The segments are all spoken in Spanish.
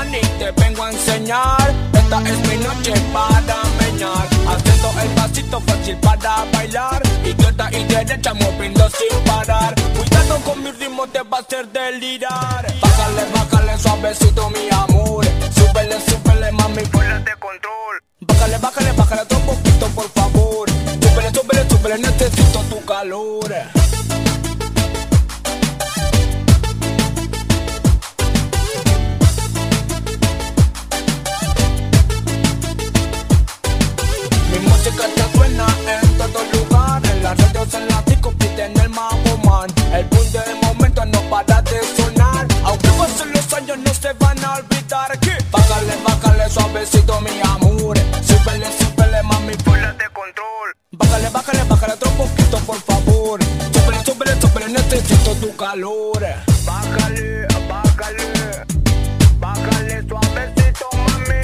man y te vengo a enseñar. Esta es mi noche para meñar, haciendo el pasito fácil para bailar. Izquierda y derecha moviendo sin parar. Cuidado con mi ritmo, te va a hacer delirar. Bájale, bájale suavecito mi amor. Súbele, súbele mami, fuera de control. Bájale, bájale, bájale otro poquito por favor. Súbele, súbele, súbele, necesito tu calor. Que suena en todo lugar, en las radios, en las discos, piden el Mambo Man. El boom de momento no para de sonar, aunque pasen los años no se van a olvidar que bájale, bájale suavecito mi amor. Súbele, súbele mami, fuera de control. Bájale, bájale, bájale otro poquito por favor. Súbele, súbele, súbele, necesito tu calor. Bájale, bájale, bájale suavecito mami.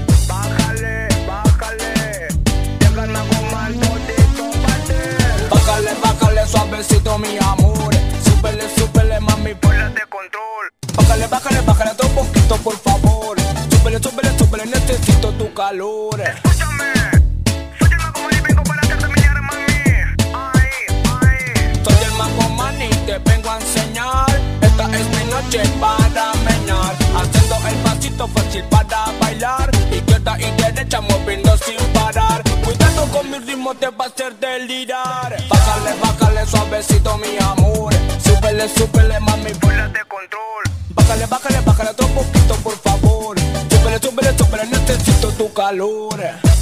Bájale, bájale suavecito mi amor. Súbele, súbele mami, fuera de control. Bájale, bájale, bájale otro poquito por favor. Súbele, súbele, súbele, necesito tu calor. Escúchame, soy el Mambo Man y vengo para hacerte menear, mami. Ay, ay. Soy el Mambo Man y te vengo a enseñar. Esta es mi noche para meñar, haciendo el pasito fácil para bailar. Izquierda y derecha moviendo sin parar. Cuidado con mi ritmo, te va a hacer delirar. Bájale, bájale suavecito mi amor. Súbele, súbele mami, fuera de control. Bájale, bájale, bájale otro poquito por favor. Súbele, súbele, súbele, necesito tu calor.